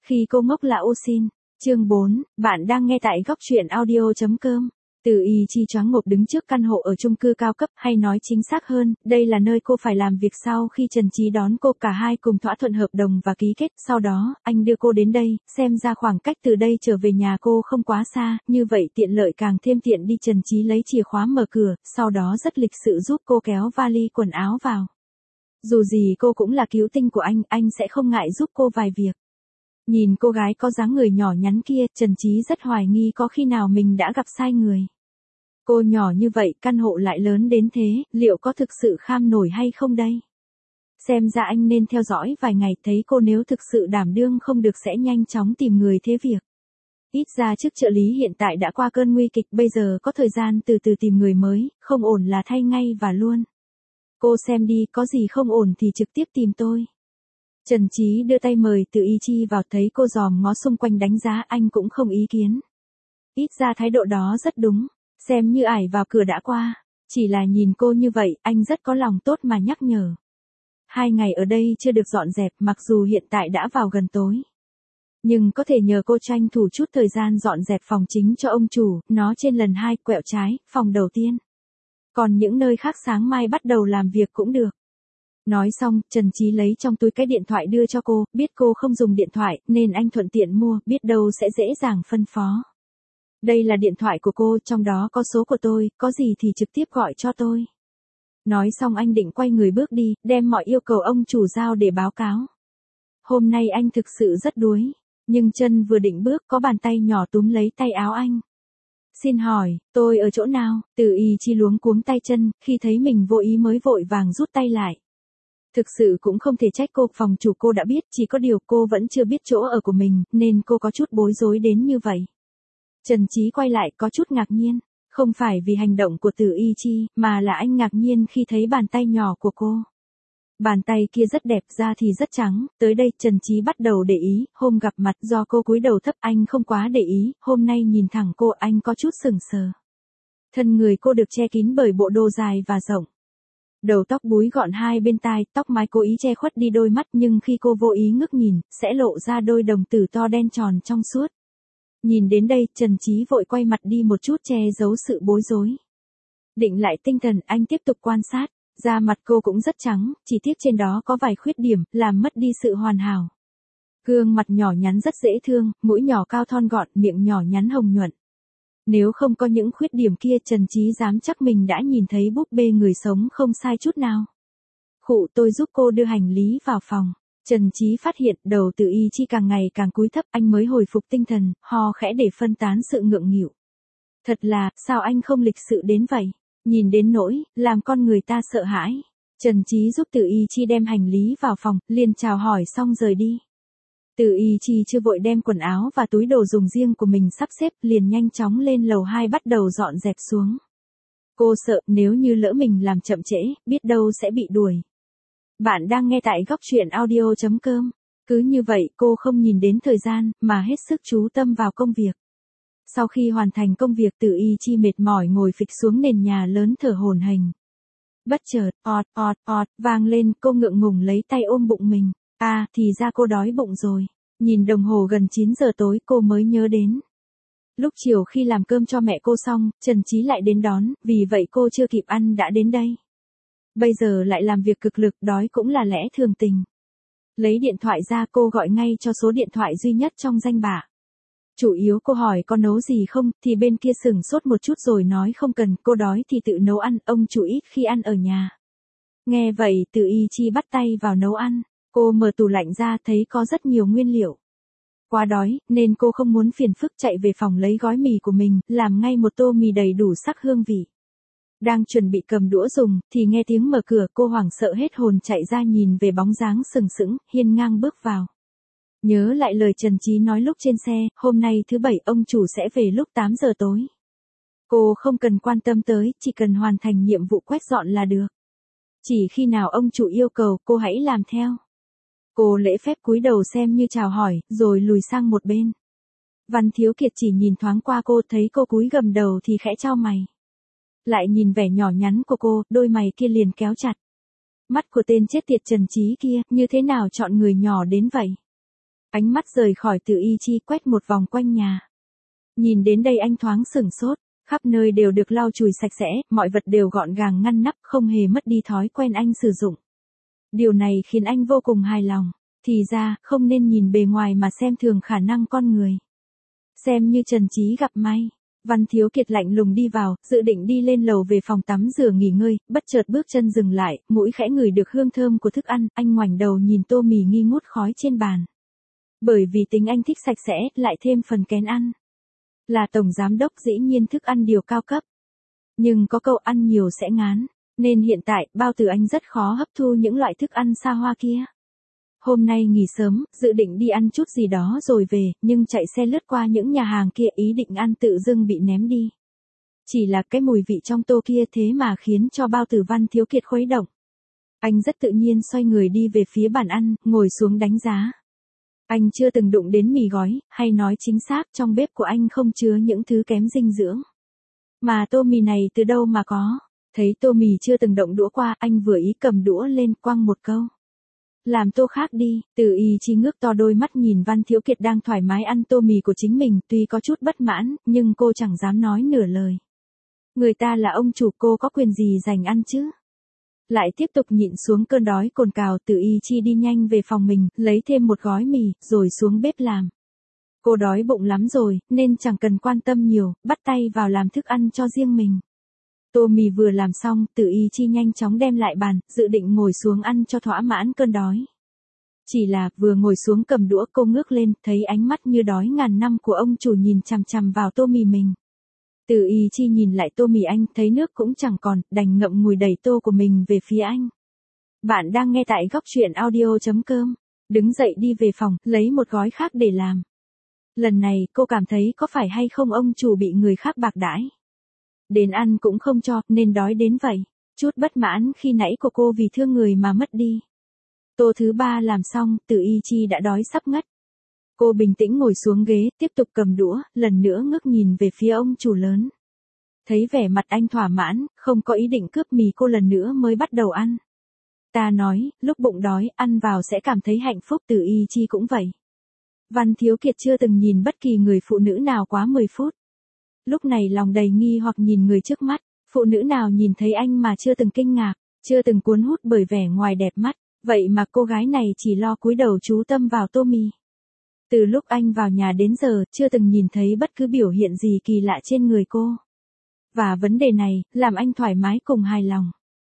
Khi cô ngốc là ô xin. Chương 4, bạn đang nghe tại góc truyện audio.com. Từ Y Chi choáng ngộp đứng trước căn hộ ở chung cư cao cấp, hay nói chính xác hơn, đây là nơi cô phải làm việc sau khi Trần Chí đón cô, cả hai cùng thỏa thuận hợp đồng và ký kết. Sau đó, anh đưa cô đến đây, xem ra khoảng cách từ đây trở về nhà cô không quá xa, như vậy tiện lợi càng thêm tiện đi. Trần Chí lấy chìa khóa mở cửa, sau đó rất lịch sự giúp cô kéo vali quần áo vào. Dù gì cô cũng là cứu tinh của anh sẽ không ngại giúp cô vài việc. Nhìn cô gái có dáng người nhỏ nhắn kia, Trần Chí rất hoài nghi có khi nào mình đã gặp sai người. Cô nhỏ như vậy, căn hộ lại lớn đến thế, liệu có thực sự kham nổi hay không đây? Xem ra anh nên theo dõi vài ngày, thấy cô nếu thực sự đảm đương không được sẽ nhanh chóng tìm người thế việc. Ít ra chức trợ lý hiện tại đã qua cơn nguy kịch, bây giờ có thời gian từ từ tìm người mới, không ổn là thay ngay và luôn. Cô xem đi, có gì không ổn thì trực tiếp tìm tôi. Trần Chí đưa tay mời Từ Y Chi vào, thấy cô dòm ngó xung quanh đánh giá, anh cũng không ý kiến. Ít ra thái độ đó rất đúng, xem như ải vào cửa đã qua. Chỉ là nhìn cô như vậy, anh rất có lòng tốt mà nhắc nhở. 2 ngày ở đây chưa được dọn dẹp, mặc dù hiện tại đã vào gần tối. Nhưng có thể nhờ cô tranh thủ chút thời gian dọn dẹp phòng chính cho ông chủ, nó trên lần 2, quẹo trái, phòng đầu tiên. Còn những nơi khác sáng mai bắt đầu làm việc cũng được. Nói xong, Trần Chí lấy trong túi cái điện thoại đưa cho cô, biết cô không dùng điện thoại, nên anh thuận tiện mua, biết đâu sẽ dễ dàng phân phó. Đây là điện thoại của cô, trong đó có số của tôi, có gì thì trực tiếp gọi cho tôi. Nói xong anh định quay người bước đi, đem mọi yêu cầu ông chủ giao để báo cáo. Hôm nay anh thực sự rất đuối, nhưng chân vừa định bước, có bàn tay nhỏ túm lấy tay áo anh. Xin hỏi, tôi ở chỗ nào? Từ Y Chi luống cuống tay chân, khi thấy mình vô ý mới vội vàng rút tay lại. Thực sự cũng không thể trách cô, phòng chủ cô đã biết, chỉ có điều cô vẫn chưa biết chỗ ở của mình, nên cô có chút bối rối đến như vậy. Trần Chí quay lại có chút ngạc nhiên, không phải vì hành động của Từ Y Chi, mà là anh ngạc nhiên khi thấy bàn tay nhỏ của cô. Bàn tay kia rất đẹp, da thì rất trắng, tới đây Trần Chí bắt đầu để ý, hôm gặp mặt do cô cúi đầu thấp anh không quá để ý, hôm nay nhìn thẳng cô anh có chút sững sờ. Thân người cô được che kín bởi bộ đồ dài và rộng. Đầu tóc búi gọn hai bên tai, tóc mái cố ý che khuất đi đôi mắt, nhưng khi cô vô ý ngước nhìn, sẽ lộ ra đôi đồng tử to đen tròn trong suốt. Nhìn đến đây, Trần Chí vội quay mặt đi một chút che giấu sự bối rối. Định lại tinh thần, anh tiếp tục quan sát, da mặt cô cũng rất trắng, chỉ tiếc trên đó có vài khuyết điểm, làm mất đi sự hoàn hảo. Gương mặt nhỏ nhắn rất dễ thương, mũi nhỏ cao thon gọn, miệng nhỏ nhắn hồng nhuận. Nếu không có những khuyết điểm kia, Trần Chí dám chắc mình đã nhìn thấy búp bê người sống không sai chút nào. Khụ, tôi giúp cô đưa hành lý vào phòng. Trần Chí phát hiện đầu Từ Y Chi càng ngày càng cúi thấp, anh mới hồi phục tinh thần, ho khẽ để phân tán sự ngượng nghịu. Thật là, sao anh không lịch sự đến vậy? Nhìn đến nỗi, làm con người ta sợ hãi. Trần Chí giúp Từ Y Chi đem hành lý vào phòng, liền chào hỏi xong rời đi. Từ Y Chi chưa vội đem quần áo và túi đồ dùng riêng của mình sắp xếp, liền nhanh chóng lên lầu 2 bắt đầu dọn dẹp xuống. Cô sợ nếu như lỡ mình làm chậm trễ, biết đâu sẽ bị đuổi. Bạn đang nghe tại góc truyện audio.com. Cứ như vậy cô không nhìn đến thời gian, mà hết sức chú tâm vào công việc. Sau khi hoàn thành công việc, Từ Y Chi mệt mỏi ngồi phịch xuống nền nhà lớn thở hổn hển. Bất chợt, vang lên, cô ngượng ngùng lấy tay ôm bụng mình. À, thì ra cô đói bụng rồi. Nhìn đồng hồ gần 9 giờ tối cô mới nhớ đến. Lúc chiều khi làm cơm cho mẹ cô xong, Trần Chí lại đến đón, vì vậy cô chưa kịp ăn đã đến đây. Bây giờ lại làm việc cực lực, đói cũng là lẽ thường tình. Lấy điện thoại ra, cô gọi ngay cho số điện thoại duy nhất trong danh bạ. Chủ yếu cô hỏi có nấu gì không, thì bên kia sửng sốt một chút rồi nói không cần, cô đói thì tự nấu ăn, ông chủ ít khi ăn ở nhà. Nghe vậy, Từ Y Chi bắt tay vào nấu ăn. Cô mở tủ lạnh ra thấy có rất nhiều nguyên liệu. Quá đói, nên cô không muốn phiền phức chạy về phòng lấy gói mì của mình, làm ngay một tô mì đầy đủ sắc hương vị. Đang chuẩn bị cầm đũa dùng, thì nghe tiếng mở cửa, cô hoảng sợ hết hồn chạy ra nhìn về bóng dáng sừng sững, hiên ngang bước vào. Nhớ lại lời Trần Chí nói lúc trên xe, hôm nay thứ Bảy ông chủ sẽ về lúc 8 giờ tối. Cô không cần quan tâm tới, chỉ cần hoàn thành nhiệm vụ quét dọn là được. Chỉ khi nào ông chủ yêu cầu, cô hãy làm theo. Cô lễ phép cúi đầu xem như chào hỏi, rồi lùi sang một bên. Văn Thiếu Kiệt chỉ nhìn thoáng qua cô, thấy cô cúi gầm đầu thì khẽ chau mày. Lại nhìn vẻ nhỏ nhắn của cô, đôi mày kia liền kéo chặt. Mắt của tên chết tiệt Trần Chí kia, như thế nào chọn người nhỏ đến vậy? Ánh mắt rời khỏi Từ Y Chi quét một vòng quanh nhà. Nhìn đến đây anh thoáng sửng sốt, khắp nơi đều được lau chùi sạch sẽ, mọi vật đều gọn gàng ngăn nắp, không hề mất đi thói quen anh sử dụng. Điều này khiến anh vô cùng hài lòng. Thì ra, không nên nhìn bề ngoài mà xem thường khả năng con người. Xem như Trần Chí gặp may. Văn Thiếu Kiệt lạnh lùng đi vào, dự định đi lên lầu về phòng tắm rửa nghỉ ngơi, bất chợt bước chân dừng lại, mũi khẽ ngửi được hương thơm của thức ăn, anh ngoảnh đầu nhìn tô mì nghi ngút khói trên bàn. Bởi vì tính anh thích sạch sẽ, lại thêm phần kén ăn. Là tổng giám đốc dĩ nhiên thức ăn điều cao cấp. Nhưng có câu ăn nhiều sẽ ngán, nên hiện tại, bao tử anh rất khó hấp thu những loại thức ăn xa hoa kia. Hôm nay nghỉ sớm, dự định đi ăn chút gì đó rồi về, nhưng chạy xe lướt qua những nhà hàng kia ý định ăn tự dưng bị ném đi. Chỉ là cái mùi vị trong tô kia thế mà khiến cho bao tử Văn Thiếu Kiệt khuấy động. Anh rất tự nhiên xoay người đi về phía bàn ăn, ngồi xuống đánh giá. Anh chưa từng đụng đến mì gói, hay nói chính xác trong bếp của anh không chứa những thứ kém dinh dưỡng. Mà tô mì này từ đâu mà có? Thấy tô mì chưa từng động đũa qua, anh vừa ý cầm đũa lên quăng một câu. Làm tô khác đi. Từ Y Chi ngước to đôi mắt nhìn Văn Thiếu Kiệt đang thoải mái ăn tô mì của chính mình, tuy có chút bất mãn, nhưng cô chẳng dám nói nửa lời. Người ta là ông chủ, cô có quyền gì giành ăn chứ? Lại tiếp tục nhịn xuống cơn đói cồn cào, Từ Y Chi đi nhanh về phòng mình, lấy thêm một gói mì, rồi xuống bếp làm. Cô đói bụng lắm rồi, nên chẳng cần quan tâm nhiều, bắt tay vào làm thức ăn cho riêng mình. Tô mì vừa làm xong, Từ Y Chi nhanh chóng đem lại bàn, dự định ngồi xuống ăn cho thỏa mãn cơn đói. Chỉ là, vừa ngồi xuống cầm đũa cô ngước lên, thấy ánh mắt như đói ngàn năm của ông chủ nhìn chằm chằm vào tô mì mình. Từ Y Chi nhìn lại tô mì anh, thấy nước cũng chẳng còn, đành ngậm ngùi đẩy tô của mình về phía anh. Bạn đang nghe tại góc truyện audio.com. Đứng dậy đi về phòng, lấy một gói khác để làm. Lần này, cô cảm thấy có phải hay không ông chủ bị người khác bạc đãi. Đến ăn cũng không cho, nên đói đến vậy. Chút bất mãn khi nãy của cô vì thương người mà mất đi. Tô thứ ba làm xong, Từ Y Chi đã đói sắp ngất. Cô bình tĩnh ngồi xuống ghế, tiếp tục cầm đũa, lần nữa ngước nhìn về phía ông chủ lớn. Thấy vẻ mặt anh thỏa mãn, không có ý định cướp mì, cô lần nữa mới bắt đầu ăn. Ta nói, lúc bụng đói, ăn vào sẽ cảm thấy hạnh phúc. Từ Y Chi cũng vậy. Văn Thiếu Kiệt chưa từng nhìn bất kỳ người phụ nữ nào quá 10 phút. Lúc này lòng đầy nghi hoặc nhìn người trước mắt, phụ nữ nào nhìn thấy anh mà chưa từng kinh ngạc, chưa từng cuốn hút bởi vẻ ngoài đẹp mắt, vậy mà cô gái này chỉ lo cúi đầu chú tâm vào tô mì. Từ lúc anh vào nhà đến giờ, chưa từng nhìn thấy bất cứ biểu hiện gì kỳ lạ trên người cô. Và vấn đề này, làm anh thoải mái cùng hài lòng.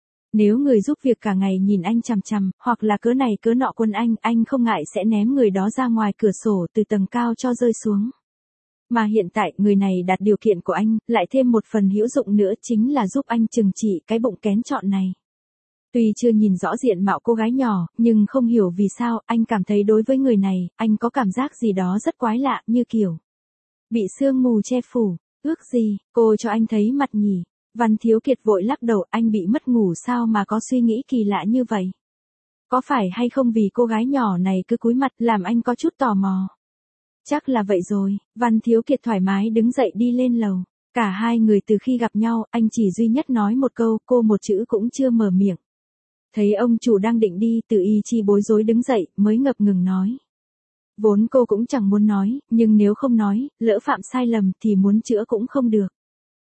Nếu người giúp việc cả ngày nhìn anh chằm chằm, hoặc là cớ này cớ nọ quân anh không ngại sẽ ném người đó ra ngoài cửa sổ từ tầng cao cho rơi xuống. Mà hiện tại, người này đạt điều kiện của anh, lại thêm một phần hữu dụng nữa chính là giúp anh trừng trị cái bụng kén chọn này. Tuy chưa nhìn rõ diện mạo cô gái nhỏ, nhưng không hiểu vì sao, anh cảm thấy đối với người này, anh có cảm giác gì đó rất quái lạ, như kiểu bị sương mù che phủ. Ước gì, cô cho anh thấy mặt nhỉ? Văn Thiếu Kiệt vội lắc đầu, anh bị mất ngủ sao mà có suy nghĩ kỳ lạ như vậy? Có phải hay không vì cô gái nhỏ này cứ cúi mặt làm anh có chút tò mò? Chắc là vậy rồi. Văn Thiếu Kiệt thoải mái đứng dậy đi lên lầu. Cả hai người từ khi gặp nhau, anh chỉ duy nhất nói một câu, cô một chữ cũng chưa mở miệng. Thấy ông chủ đang định đi, Từ Y Chi bối rối đứng dậy, mới ngập ngừng nói. Vốn cô cũng chẳng muốn nói, nhưng nếu không nói, lỡ phạm sai lầm thì muốn chữa cũng không được.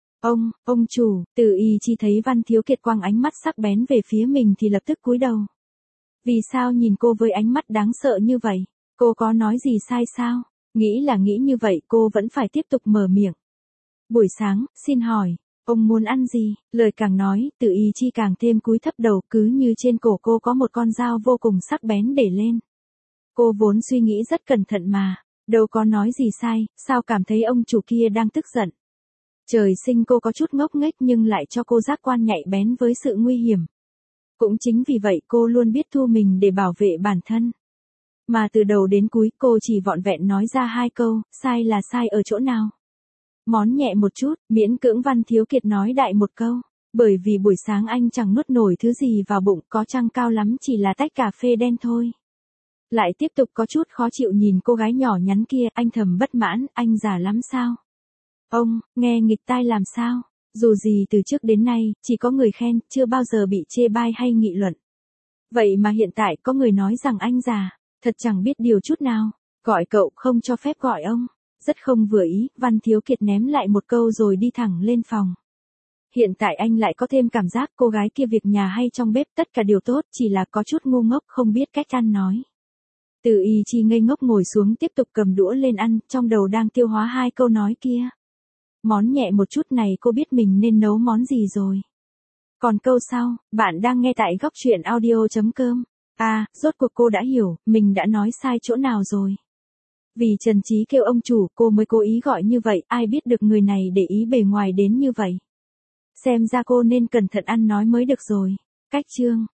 Ông chủ. Từ Y Chi thấy Văn Thiếu Kiệt quăng ánh mắt sắc bén về phía mình thì lập tức cúi đầu. Vì sao nhìn cô với ánh mắt đáng sợ như vậy? Cô có nói gì sai sao? Nghĩ là nghĩ như vậy, cô vẫn phải tiếp tục mở miệng. Buổi sáng, xin hỏi, ông muốn ăn gì? Lời càng nói, Từ Y Chi càng thêm cúi thấp đầu, cứ như trên cổ cô có một con dao vô cùng sắc bén để lên. Cô vốn suy nghĩ rất cẩn thận mà, đâu có nói gì sai, sao cảm thấy ông chủ kia đang tức giận. Trời sinh cô có chút ngốc nghếch nhưng lại cho cô giác quan nhạy bén với sự nguy hiểm. Cũng chính vì vậy cô luôn biết thu mình để bảo vệ bản thân. Mà từ đầu đến cuối cô chỉ vọn vẹn nói ra hai câu, sai là sai ở chỗ nào. Món nhẹ một chút, miễn cưỡng Văn Thiếu Kiệt nói đại một câu. Bởi vì buổi sáng anh chẳng nuốt nổi thứ gì vào bụng, có chăng cao lắm chỉ là tách cà phê đen thôi. Lại tiếp tục có chút khó chịu nhìn cô gái nhỏ nhắn kia, anh thầm bất mãn, anh già lắm sao? Ông, nghe nghịch tai làm sao? Dù gì từ trước đến nay, chỉ có người khen, chưa bao giờ bị chê bai hay nghị luận. Vậy mà hiện tại có người nói rằng anh già, thật chẳng biết điều chút nào. Gọi cậu không cho phép gọi ông. Rất không vừa ý, Văn Thiếu Kiệt ném lại một câu rồi đi thẳng lên phòng. Hiện tại anh lại có thêm cảm giác cô gái kia việc nhà hay trong bếp tất cả đều tốt, chỉ là có chút ngu ngốc không biết cách ăn nói. Từ Y Chi ngây ngốc ngồi xuống tiếp tục cầm đũa lên ăn, trong đầu đang tiêu hóa hai câu nói kia. Món nhẹ một chút này cô biết mình nên nấu món gì rồi. Còn câu sau, bạn đang nghe tại góc truyện audio.com. À, rốt cuộc cô đã hiểu, mình đã nói sai chỗ nào rồi. Vì Trần Trí kêu ông chủ, cô mới cố ý gọi như vậy, ai biết được người này để ý bề ngoài đến như vậy. Xem ra cô nên cẩn thận ăn nói mới được rồi. Cách chương